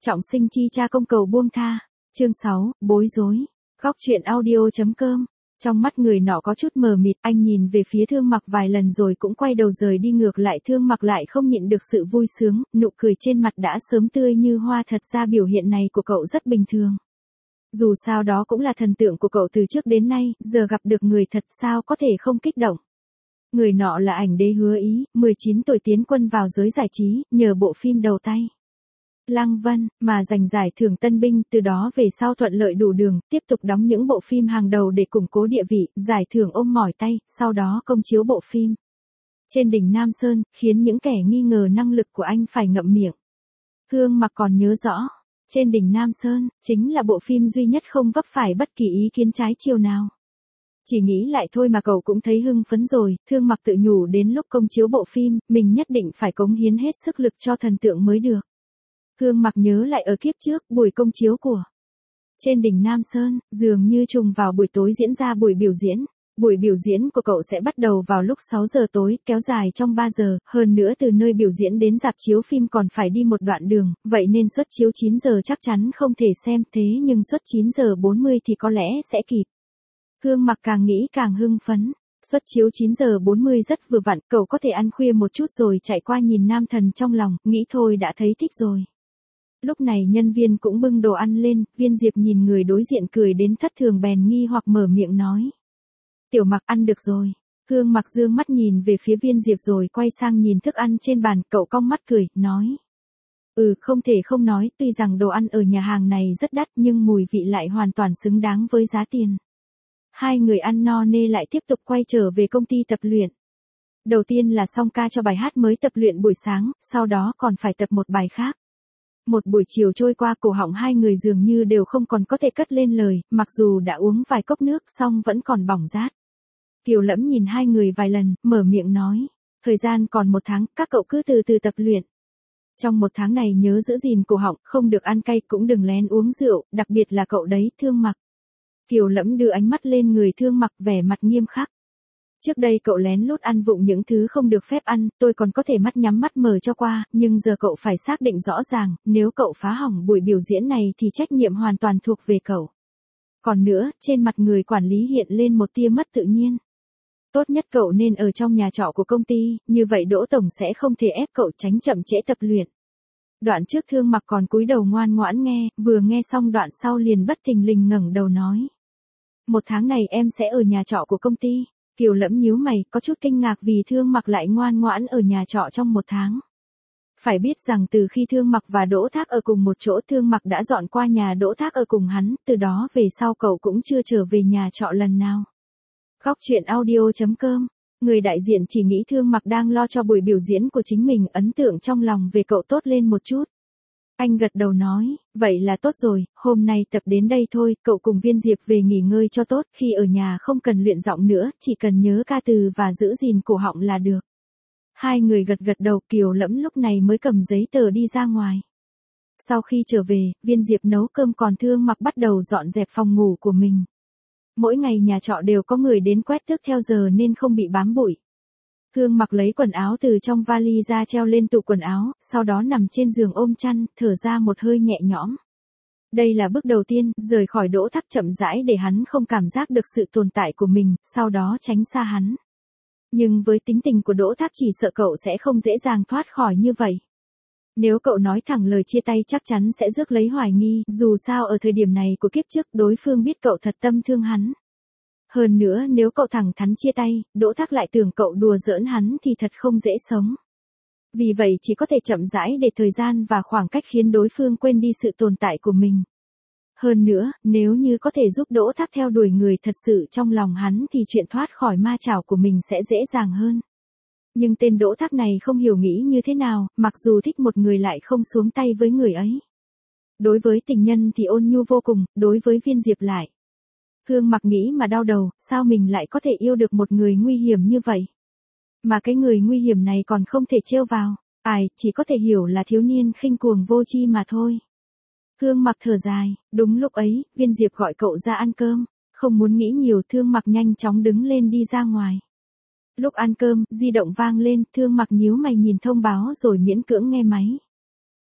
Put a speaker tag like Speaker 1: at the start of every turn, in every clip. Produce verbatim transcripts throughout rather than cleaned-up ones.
Speaker 1: Trọng sinh chi cha công cầu buông tha. Chương sáu, bối rối. Góc truyện audio.com. Trong mắt người nọ có chút mờ mịt, anh nhìn về phía Thương Mặc vài lần rồi cũng quay đầu rời đi, ngược lại Thương Mặc lại không nhịn được sự vui sướng, nụ cười trên mặt đã sớm tươi như hoa. Thật ra biểu hiện này của cậu rất bình thường. Dù sao đó cũng là thần tượng của cậu từ trước đến nay, giờ gặp được người thật sao có thể không kích động. Người nọ là ảnh đế Hứa Ý, mười chín tuổi tiến quân vào giới giải trí, nhờ bộ phim đầu tay Lăng Vân, mà giành giải thưởng tân binh, từ đó về sau thuận lợi đủ đường, tiếp tục đóng những bộ phim hàng đầu để củng cố địa vị, giải thưởng ôm mỏi tay, sau đó công chiếu bộ phim Trên đỉnh Nam Sơn, khiến những kẻ nghi ngờ năng lực của anh phải ngậm miệng. Thương Mặc còn nhớ rõ, Trên đỉnh Nam Sơn, chính là bộ phim duy nhất không vấp phải bất kỳ ý kiến trái chiều nào. Chỉ nghĩ lại thôi mà cậu cũng thấy hưng phấn rồi, Thương Mặc tự nhủ đến lúc công chiếu bộ phim, mình nhất định phải cống hiến hết sức lực cho thần tượng mới được. Thương Mặc nhớ lại ở kiếp trước, buổi công chiếu của Trên đỉnh Nam Sơn, dường như trùng vào buổi tối diễn ra buổi biểu diễn. Buổi biểu diễn của cậu sẽ bắt đầu vào lúc sáu giờ tối, kéo dài trong ba giờ, hơn nữa từ nơi biểu diễn đến rạp chiếu phim còn phải đi một đoạn đường, vậy nên suất chiếu chín giờ chắc chắn không thể xem, thế nhưng suất chín giờ bốn mươi thì có lẽ sẽ kịp. Thương Mặc càng nghĩ càng hưng phấn. Suất chiếu chín giờ bốn mươi rất vừa vặn, cậu có thể ăn khuya một chút rồi chạy qua nhìn nam thần trong lòng, nghĩ thôi đã thấy thích rồi. Lúc này nhân viên cũng bưng đồ ăn lên, Viên Diệp nhìn người đối diện cười đến thất thường bèn nghi hoặc mở miệng nói. Tiểu Mặc ăn được rồi. Thương Mặc dương mắt nhìn về phía Viên Diệp rồi quay sang nhìn thức ăn trên bàn, cậu cong mắt cười, nói. Ừ, không thể không nói, tuy rằng đồ ăn ở nhà hàng này rất đắt nhưng mùi vị lại hoàn toàn xứng đáng với giá tiền. Hai người ăn no nê lại tiếp tục quay trở về công ty tập luyện. Đầu tiên là song ca cho bài hát mới tập luyện buổi sáng, sau đó còn phải tập một bài khác. Một buổi chiều trôi qua, cổ họng hai người dường như đều không còn có thể cất lên lời, mặc dù đã uống vài cốc nước xong vẫn còn bỏng rát. Kiều Lẫm nhìn hai người vài lần, mở miệng nói. Thời gian còn một tháng, các cậu cứ từ từ tập luyện. Trong một tháng này nhớ giữ gìn cổ họng, không được ăn cay cũng đừng lén uống rượu, đặc biệt là cậu đấy, Thương Mặc. Kiều Lẫm đưa ánh mắt lên người Thương Mặc, vẻ mặt nghiêm khắc. Trước đây cậu lén lút ăn vụng những thứ không được phép ăn, tôi còn có thể mắt nhắm mắt mở cho qua, nhưng giờ cậu phải xác định rõ ràng, nếu cậu phá hỏng buổi biểu diễn này thì trách nhiệm hoàn toàn thuộc về cậu. Còn nữa, trên mặt người quản lý hiện lên một tia mất tự nhiên. Tốt nhất cậu nên ở trong nhà trọ của công ty, như vậy Đỗ Tổng sẽ không thể ép cậu tránh chậm trễ tập luyện. Đoạn trước Thương Mặc còn cúi đầu ngoan ngoãn nghe, vừa nghe xong đoạn sau liền bất thình lình ngẩng đầu nói. Một tháng này em sẽ ở nhà trọ của công ty. Kiều Lẫm nhíu mày, có chút kinh ngạc vì Thương Mặc lại ngoan ngoãn ở nhà trọ trong một tháng. Phải biết rằng từ khi Thương Mặc và Đỗ Thác ở cùng một chỗ, Thương Mặc đã dọn qua nhà Đỗ Thác ở cùng hắn, từ đó về sau cậu cũng chưa trở về nhà trọ lần nào. Góc truyện audio.com. Người đại diện chỉ nghĩ Thương Mặc đang lo cho buổi biểu diễn của chính mình, ấn tượng trong lòng về cậu tốt lên một chút. Anh gật đầu nói, vậy là tốt rồi, hôm nay tập đến đây thôi, cậu cùng Viên Diệp về nghỉ ngơi cho tốt, khi ở nhà không cần luyện giọng nữa, chỉ cần nhớ ca từ và giữ gìn cổ họng là được. Hai người gật gật đầu, Kiều Lẫm lúc này mới cầm giấy tờ đi ra ngoài. Sau khi trở về, Viên Diệp nấu cơm còn Thương Mặc bắt đầu dọn dẹp phòng ngủ của mình. Mỗi ngày nhà trọ đều có người đến quét tước theo giờ nên không bị bám bụi. Thương Mặc lấy quần áo từ trong vali ra treo lên tủ quần áo, sau đó nằm trên giường ôm chăn, thở ra một hơi nhẹ nhõm. Đây là bước đầu tiên, rời khỏi Đỗ Thác chậm rãi để hắn không cảm giác được sự tồn tại của mình, sau đó tránh xa hắn. Nhưng với tính tình của Đỗ Thác chỉ sợ cậu sẽ không dễ dàng thoát khỏi như vậy. Nếu cậu nói thẳng lời chia tay chắc chắn sẽ rước lấy hoài nghi, dù sao ở thời điểm này của kiếp trước đối phương biết cậu thật tâm thương hắn. Hơn nữa nếu cậu thẳng thắn chia tay, Đỗ Thác lại tưởng cậu đùa giỡn hắn thì thật không dễ sống. Vì vậy chỉ có thể chậm rãi để thời gian và khoảng cách khiến đối phương quên đi sự tồn tại của mình. Hơn nữa, nếu như có thể giúp Đỗ Thác theo đuổi người thật sự trong lòng hắn thì chuyện thoát khỏi ma chảo của mình sẽ dễ dàng hơn. Nhưng tên Đỗ Thác này không hiểu nghĩ như thế nào, mặc dù thích một người lại không xuống tay với người ấy. Đối với tình nhân thì ôn nhu vô cùng, đối với Viên Diệp lại. Thương Mặc nghĩ mà đau đầu, sao mình lại có thể yêu được một người nguy hiểm như vậy? Mà cái người nguy hiểm này còn không thể trêu vào, ai, chỉ có thể hiểu là thiếu niên khinh cuồng vô tri mà thôi. Thương Mặc thở dài, đúng lúc ấy, Viên Diệp gọi cậu ra ăn cơm, không muốn nghĩ nhiều Thương Mặc nhanh chóng đứng lên đi ra ngoài. Lúc ăn cơm, di động vang lên, Thương Mặc nhíu mày nhìn thông báo rồi miễn cưỡng nghe máy.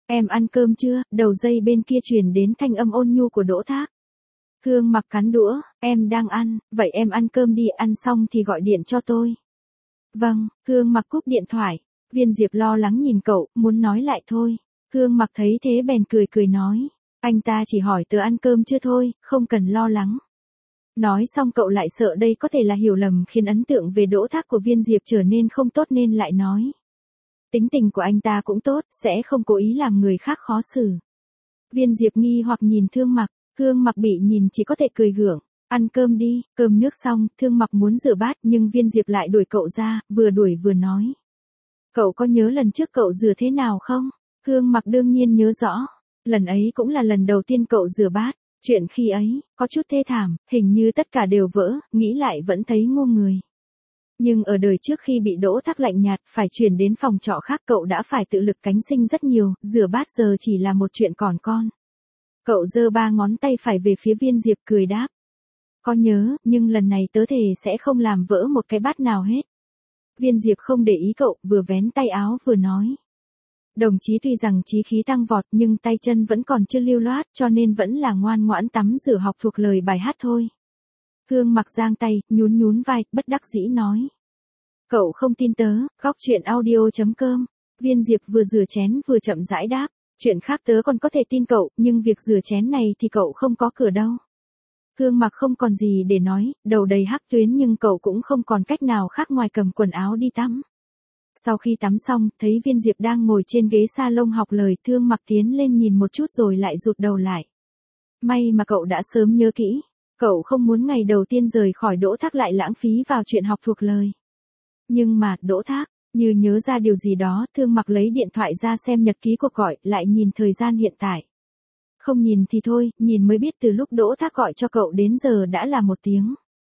Speaker 1: Em ăn cơm chưa? Đầu dây bên kia truyền đến thanh âm ôn nhu của Đỗ Thác. Khương Mặc cắn đũa, em đang ăn, vậy em ăn cơm đi, ăn xong thì gọi điện cho tôi. Vâng, Khương Mặc cúp điện thoại. Viên Diệp lo lắng nhìn cậu, muốn nói lại thôi. Khương Mặc thấy thế bèn cười cười nói, anh ta chỉ hỏi tớ ăn cơm chưa thôi, không cần lo lắng. Nói xong cậu lại sợ đây có thể là hiểu lầm khiến ấn tượng về Đỗ Thác của Viên Diệp trở nên không tốt nên lại nói. Tính tình của anh ta cũng tốt, sẽ không cố ý làm người khác khó xử. Viên Diệp nghi hoặc nhìn Thương Mặc, Thương Mặc bị nhìn chỉ có thể cười gượng. Ăn cơm đi, cơm nước xong, Thương Mặc muốn rửa bát nhưng Viên Diệp lại đuổi cậu ra, vừa đuổi vừa nói. Cậu có nhớ lần trước cậu rửa thế nào không? Thương Mặc đương nhiên nhớ rõ. Lần ấy cũng là lần đầu tiên cậu rửa bát. Chuyện khi ấy, có chút thê thảm, hình như tất cả đều vỡ, nghĩ lại vẫn thấy ngu người. Nhưng ở đời trước khi bị Đỗ Thác lạnh nhạt, phải chuyển đến phòng trọ khác cậu đã phải tự lực cánh sinh rất nhiều, rửa bát giờ chỉ là một chuyện còn con. Cậu giơ ba ngón tay phải về phía Viên Diệp cười đáp. Có nhớ, nhưng lần này tớ thề sẽ không làm vỡ một cái bát nào hết. Viên Diệp không để ý cậu, vừa vén tay áo vừa nói. Đồng chí tuy rằng chí khí tăng vọt nhưng tay chân vẫn còn chưa lưu loát cho nên vẫn là ngoan ngoãn tắm rửa học thuộc lời bài hát thôi. Khương Mặc giang tay, nhún nhún vai, bất đắc dĩ nói. Cậu không tin tớ, góc chuyện audio chấm com. Viên Diệp vừa rửa chén vừa chậm rãi đáp. Chuyện khác tớ còn có thể tin cậu, nhưng việc rửa chén này thì cậu không có cửa đâu. Khương Mặc không còn gì để nói, đầu đầy hắc tuyến nhưng cậu cũng không còn cách nào khác ngoài cầm quần áo đi tắm. Sau khi tắm xong, thấy Viên Diệp đang ngồi trên ghế salon học lời, Thương Mặc tiến lên nhìn một chút rồi lại rụt đầu lại. May mà cậu đã sớm nhớ kỹ. Cậu không muốn ngày đầu tiên rời khỏi Đỗ Thác lại lãng phí vào chuyện học thuộc lời. Nhưng mà, Đỗ Thác, như nhớ ra điều gì đó, Thương Mặc lấy điện thoại ra xem nhật ký cuộc gọi, lại nhìn thời gian hiện tại. Không nhìn thì thôi, nhìn mới biết từ lúc Đỗ Thác gọi cho cậu đến giờ đã là một tiếng.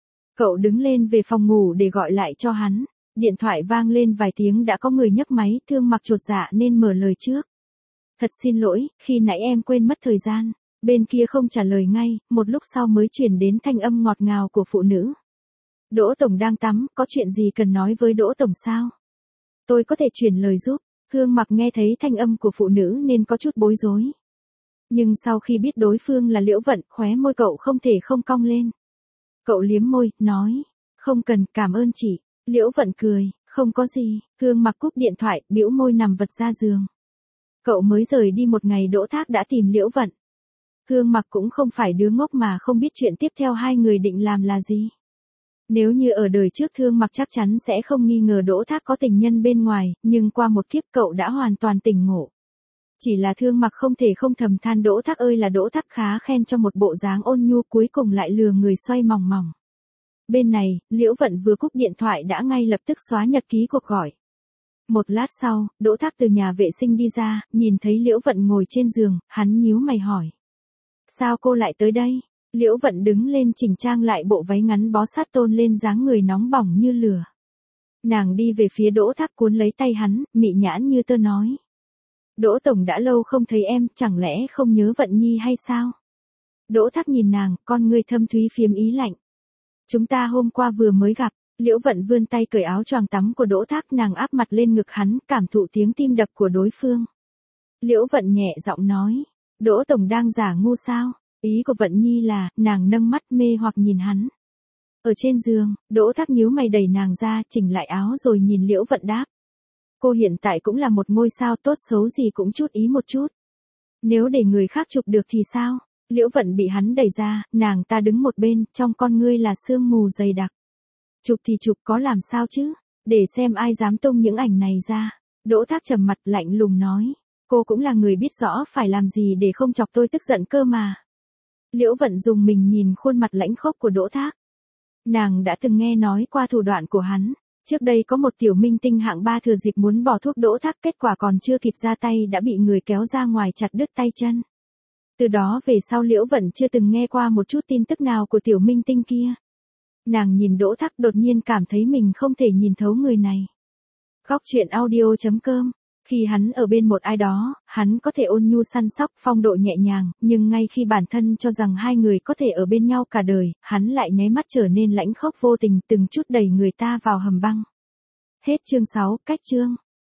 Speaker 1: Cậu đứng lên về phòng ngủ để gọi lại cho hắn. Điện thoại vang lên vài tiếng đã có người nhấc máy, Thương Mặc chột dạ nên mở lời trước. Thật xin lỗi, khi nãy em quên mất thời gian. Bên kia không trả lời ngay, một lúc sau mới chuyển đến thanh âm ngọt ngào của phụ nữ. Đỗ Tổng đang tắm, có chuyện gì cần nói với Đỗ Tổng sao? Tôi có thể chuyển lời giúp. Thương Mặc nghe thấy thanh âm của phụ nữ nên có chút bối rối. Nhưng sau khi biết đối phương là Liễu Vận, khóe môi cậu không thể không cong lên. Cậu liếm môi, nói. Không cần, cảm ơn chị. Liễu Vận cười, không có gì. Thương Mặc cúp điện thoại, bĩu môi nằm vật ra giường. Cậu mới rời đi một ngày Đỗ Thác đã tìm Liễu Vận. Thương Mặc cũng không phải đứa ngốc mà không biết chuyện tiếp theo hai người định làm là gì. Nếu như ở đời trước Thương Mặc chắc chắn sẽ không nghi ngờ Đỗ Thác có tình nhân bên ngoài, nhưng qua một kiếp cậu đã hoàn toàn tỉnh ngộ. Chỉ là Thương Mặc không thể không thầm than Đỗ Thác ơi là Đỗ Thác khá khen cho một bộ dáng ôn nhu cuối cùng lại lừa người xoay mòng mòng. Bên này, Liễu Vận vừa cúp điện thoại đã ngay lập tức xóa nhật ký cuộc gọi. Một lát sau, Đỗ Thác từ nhà vệ sinh đi ra, nhìn thấy Liễu Vận ngồi trên giường, hắn nhíu mày hỏi. Sao cô lại tới đây? Liễu Vận đứng lên chỉnh trang lại bộ váy ngắn bó sát tôn lên dáng người nóng bỏng như lửa. Nàng đi về phía Đỗ Thác cuốn lấy tay hắn, mị nhãn như tơ nói. Đỗ Tổng đã lâu không thấy em, chẳng lẽ không nhớ Vận Nhi hay sao? Đỗ Thác nhìn nàng, con ngươi thâm thúy phiếm ý lạnh. Chúng ta hôm qua vừa mới gặp. Liễu Vận vươn tay cởi áo choàng tắm của Đỗ Thác, nàng áp mặt lên ngực hắn, cảm thụ tiếng tim đập của đối phương. Liễu Vận nhẹ giọng nói. Đỗ Tổng đang giả ngu sao? Ý của Vận Nhi là, nàng nâng mắt mê hoặc nhìn hắn. Ở trên giường, Đỗ Thác nhíu mày đẩy nàng ra, chỉnh lại áo rồi nhìn Liễu Vận đáp. Cô hiện tại cũng là một ngôi sao, tốt xấu gì cũng chút ý một chút. Nếu để người khác chụp được thì sao? Liễu Vận bị hắn đẩy ra, nàng ta đứng một bên, trong con ngươi là sương mù dày đặc. Chụp thì chụp, có làm sao chứ? Để xem ai dám tung những ảnh này ra. Đỗ Thác trầm mặt lạnh lùng nói. Cô cũng là người biết rõ phải làm gì để không chọc tôi tức giận cơ mà. Liễu Vận dùng mình nhìn khuôn mặt lãnh khốc của Đỗ Thác. Nàng đã từng nghe nói qua thủ đoạn của hắn. Trước đây có một tiểu minh tinh hạng ba thừa dịp muốn bỏ thuốc Đỗ Thác, kết quả còn chưa kịp ra tay đã bị người kéo ra ngoài chặt đứt tay chân. Từ đó về sau Liễu Vận chưa từng nghe qua một chút tin tức nào của tiểu minh tinh kia. Nàng nhìn Đỗ Thác đột nhiên cảm thấy mình không thể nhìn thấu người này. Góc chuyện audio chấm com. Khi hắn ở bên một ai đó, hắn có thể ôn nhu săn sóc, phong độ nhẹ nhàng, nhưng ngay khi bản thân cho rằng hai người có thể ở bên nhau cả đời, hắn lại nháy mắt trở nên lãnh khốc vô tình, từng chút đẩy người ta vào hầm băng. Hết chương sáu, cách chương.